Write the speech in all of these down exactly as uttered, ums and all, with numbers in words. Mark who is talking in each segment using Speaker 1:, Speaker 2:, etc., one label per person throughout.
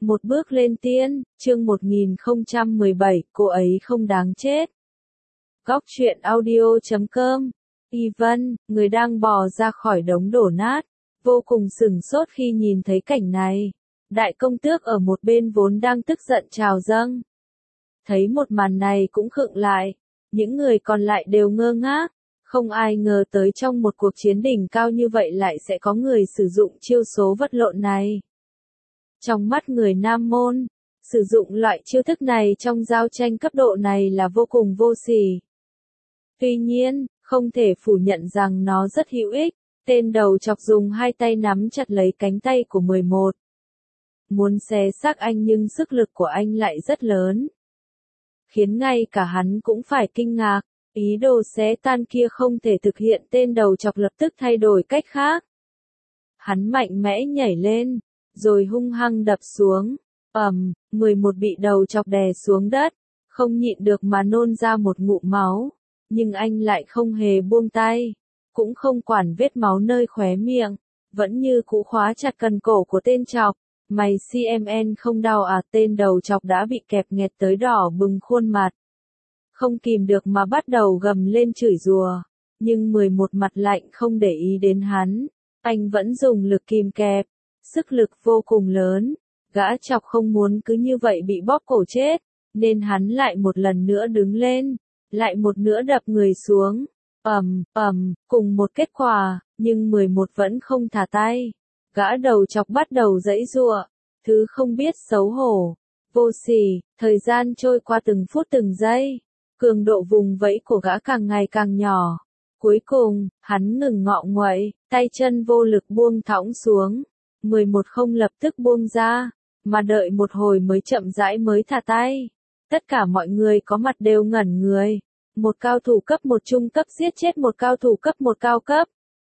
Speaker 1: Một bước lên tiên, chương một nghìn không trăm mười bảy, cô ấy không đáng chết. Góc truyện audio chấm com. Ivan, người đang bò ra khỏi đống đổ nát, vô cùng sửng sốt khi nhìn thấy cảnh này. Đại công tước ở một bên vốn đang tức giận trào dâng. Thấy một màn này cũng khựng lại, những người còn lại đều ngơ ngác, không ai ngờ tới trong một cuộc chiến đỉnh cao như vậy lại sẽ có người sử dụng chiêu số vật lộn này. Trong mắt người Nam Môn, sử dụng loại chiêu thức này trong giao tranh cấp độ này là vô cùng vô sỉ. Tuy nhiên, không thể phủ nhận rằng nó rất hữu ích. Tên đầu chọc dùng hai tay nắm chặt lấy cánh tay của mười một. Muốn xé xác anh nhưng sức lực của anh lại rất lớn, khiến ngay cả hắn cũng phải kinh ngạc. Ý đồ xé tan kia không thể thực hiện, tên đầu chọc lập tức thay đổi cách khác. Hắn mạnh mẽ nhảy lên, rồi hung hăng đập xuống. Ầm, mười một bị đầu chọc đè xuống đất, không nhịn được mà nôn ra một ngụm máu, nhưng anh lại không hề buông tay, cũng không quản vết máu nơi khóe miệng, vẫn như cũ khóa chặt cần cổ của tên chọc. Mày xê em en không đau à? Tên đầu chọc đã bị kẹp nghẹt tới đỏ bừng khuôn mặt, không kìm được mà bắt đầu gầm lên chửi rủa, nhưng mười một mặt lạnh không để ý đến hắn, anh vẫn dùng lực kìm kẹp, sức lực vô cùng lớn. Gã chọc không muốn cứ như vậy bị bóp cổ chết, nên hắn lại một lần nữa đứng lên, lại một nữa đập người xuống. Ầm, ầm, cùng một kết quả, nhưng mười một vẫn không thả tay. Gã đầu chọc bắt đầu giãy giụa, thứ không biết xấu hổ, vô sỉ. Thời gian trôi qua từng phút từng giây, cường độ vùng vẫy của gã càng ngày càng nhỏ. Cuối cùng, hắn ngừng ngọ nguậy, tay chân vô lực buông thõng xuống. mười một không lập tức buông ra, mà đợi một hồi mới chậm rãi mới thả tay. Tất cả mọi người có mặt đều ngẩn người. Một cao thủ cấp một trung cấp giết chết một cao thủ cấp một cao cấp.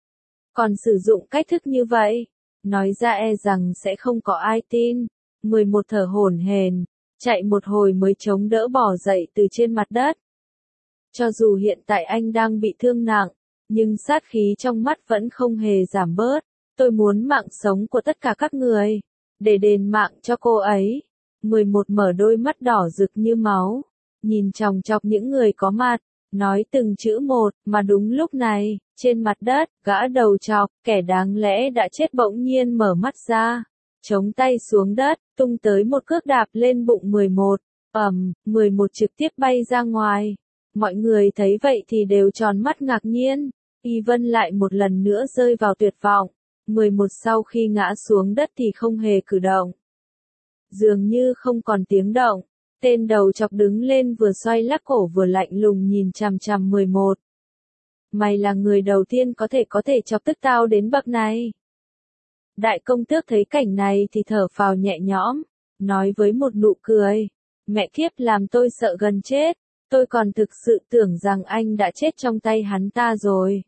Speaker 1: Còn sử dụng cách thức như vậy, nói ra e rằng sẽ không có ai tin. mười một thở hổn hển, chạy một hồi mới chống đỡ bò dậy từ trên mặt đất. Cho dù hiện tại anh đang bị thương nặng, nhưng sát khí trong mắt vẫn không hề giảm bớt. Tôi muốn mạng sống của tất cả các người, để đền mạng cho cô ấy. mười một mở đôi mắt đỏ rực như máu, nhìn chòng chọc những người có mặt, nói từng chữ một. Mà đúng lúc này, trên mặt đất, gã đầu chọc, kẻ đáng lẽ đã chết bỗng nhiên mở mắt ra, chống tay xuống đất, tung tới một cước đạp lên bụng mười một. Ầm, mười một trực tiếp bay ra ngoài. Mọi người thấy vậy thì đều tròn mắt ngạc nhiên. Ivan lại một lần nữa rơi vào tuyệt vọng. mười một sau khi ngã xuống đất thì không hề cử động, dường như không còn tiếng động. Tên đầu chọc đứng lên, vừa xoay lắc cổ vừa lạnh lùng nhìn chằm chằm mười một. Mày là người đầu tiên có thể có thể chọc tức tao đến bậc này. Đại công tước thấy cảnh này thì thở phào nhẹ nhõm, nói với một nụ cười. Mẹ kiếp, làm tôi sợ gần chết, tôi còn thực sự tưởng rằng anh đã chết trong tay hắn ta rồi.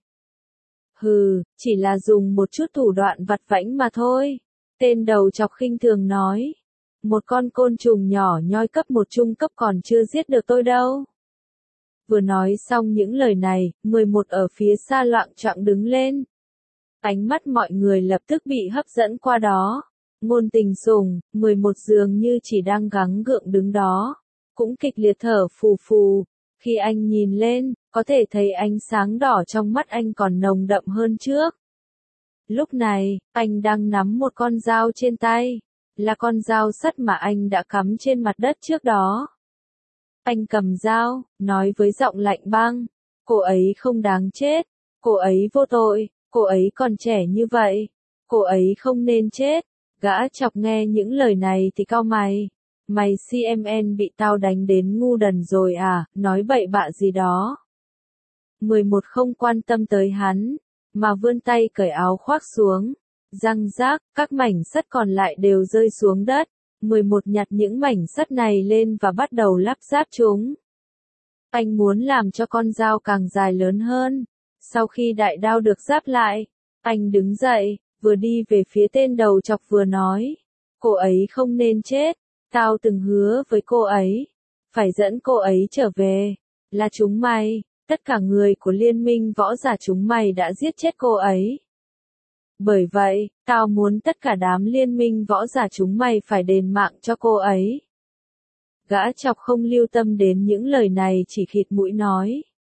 Speaker 1: Hừ, chỉ là dùng một chút thủ đoạn vặt vãnh mà thôi. Tên đầu chọc khinh thường nói. Một con côn trùng nhỏ nhoi cấp một trung cấp còn chưa giết được tôi đâu. Vừa nói xong những lời này, mười một ở phía xa loạng choạng đứng lên. Ánh mắt mọi người lập tức bị hấp dẫn qua đó. Ngôn Tình Sùng, mười một dường như chỉ đang gắng gượng đứng đó, cũng kịch liệt thở phù phù. Khi anh nhìn lên, có thể thấy ánh sáng đỏ trong mắt anh còn nồng đậm hơn trước. Lúc này, anh đang nắm một con dao trên tay, là con dao sắt mà anh đã cắm trên mặt đất trước đó. Anh cầm dao, nói với giọng lạnh băng, cô ấy không đáng chết, cô ấy vô tội, cô ấy còn trẻ như vậy, cô ấy không nên chết. Gã chọc nghe những lời này thì cau mày. Mày xê em en bị tao đánh đến ngu đần rồi à, nói bậy bạ gì đó. mười một không quan tâm tới hắn, mà vươn tay cởi áo khoác xuống. Răng rác, các mảnh sắt còn lại đều rơi xuống đất. mười một nhặt những mảnh sắt này lên và bắt đầu lắp ráp chúng. Anh muốn làm cho con dao càng dài lớn hơn. Sau khi đại đao được ráp lại, anh đứng dậy, vừa đi về phía tên đầu chọc vừa nói. Cô ấy không nên chết. Tao từng hứa với cô ấy, phải dẫn cô ấy trở về. Là chúng mày, tất cả người của liên minh võ giả chúng mày đã giết chết cô ấy. Bởi vậy, tao muốn tất cả đám liên minh võ giả chúng mày phải đền mạng cho cô ấy. Gã chọc không lưu tâm đến những lời này, chỉ khịt mũi nói.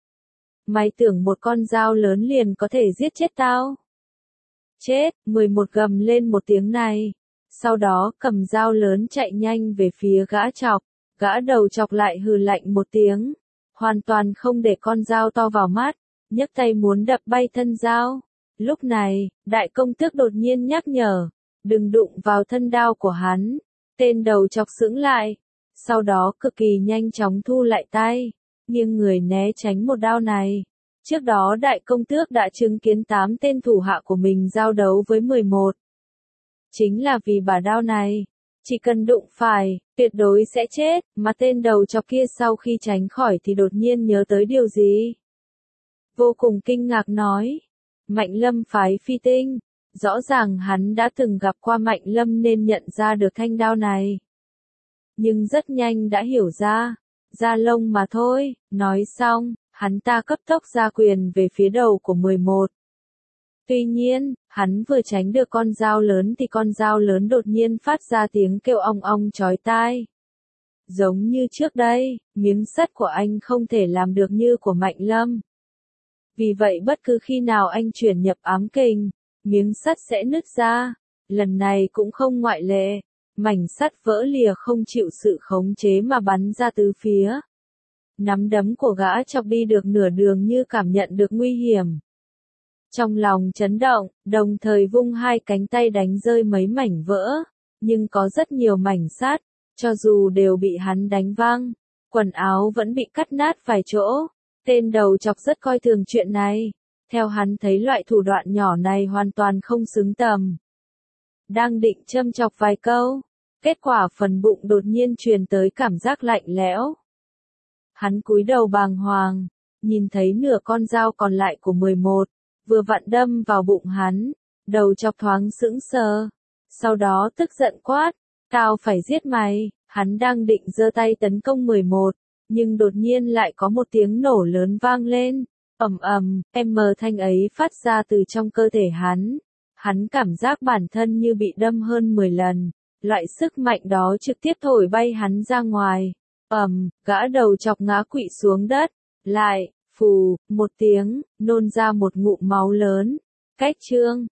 Speaker 1: Mày tưởng một con dao lớn liền có thể giết chết tao? Chết, mười một gầm lên một tiếng này. Sau đó cầm dao lớn chạy nhanh về phía gã chọc. Gã đầu chọc lại hừ lạnh một tiếng. Hoàn toàn không để con dao to vào mắt. Nhấc tay muốn đập bay thân dao. Lúc này, đại công tước đột nhiên nhắc nhở. Đừng đụng vào thân đao của hắn. Tên đầu chọc sững lại. Sau đó cực kỳ nhanh chóng thu lại tay. Nhưng người né tránh một đao này. Trước đó đại công tước đã chứng kiến tám tên thủ hạ của mình giao đấu với mười một. Chính là vì bả đao này. Chỉ cần đụng phải, tuyệt đối sẽ chết, mà tên đầu chọc kia sau khi tránh khỏi thì đột nhiên nhớ tới điều gì. Vô cùng kinh ngạc nói. Mạnh Lâm phái phi tinh. Rõ ràng hắn đã từng gặp qua Mạnh Lâm nên nhận ra được thanh đao này. Nhưng rất nhanh đã hiểu ra. Da lông mà thôi, nói xong, hắn ta cấp tốc ra quyền về phía đầu của mười một. Tuy nhiên, hắn vừa tránh được con dao lớn thì con dao lớn đột nhiên phát ra tiếng kêu ong ong chói tai. Giống như trước đây, miếng sắt của anh không thể làm được như của Mạnh Lâm. Vì vậy bất cứ khi nào anh chuyển nhập ám kình, miếng sắt sẽ nứt ra. Lần này cũng không ngoại lệ. Mảnh sắt vỡ lìa không chịu sự khống chế mà bắn ra tứ phía. Nắm đấm của gã chọc đi được nửa đường như cảm nhận được nguy hiểm. Trong lòng chấn động, đồng thời vung hai cánh tay đánh rơi mấy mảnh vỡ. Nhưng có rất nhiều mảnh sắt, cho dù đều bị hắn đánh văng, quần áo vẫn bị cắt nát vài chỗ. Tên đầu chọc rất coi thường chuyện này. Theo hắn thấy loại thủ đoạn nhỏ này hoàn toàn không xứng tầm. Đang định châm chọc vài câu, kết quả phần bụng đột nhiên truyền tới cảm giác lạnh lẽo. Hắn cúi đầu bàng hoàng, nhìn thấy nửa con dao còn lại của mười một, vừa vặn đâm vào bụng hắn, đầu chọc thoáng sững sờ. Sau đó tức giận quát, tao phải giết mày. Hắn đang định giơ tay tấn công mười một, nhưng đột nhiên lại có một tiếng nổ lớn vang lên. Ầm ầm, em thanh ấy phát ra từ trong cơ thể hắn. Hắn cảm giác bản thân như bị đâm hơn mười lần, loại sức mạnh đó trực tiếp thổi bay hắn ra ngoài. Ầm, gã đầu chọc ngã quỵ xuống đất, lại, phù, một tiếng, nôn ra một ngụm máu lớn. Cách chương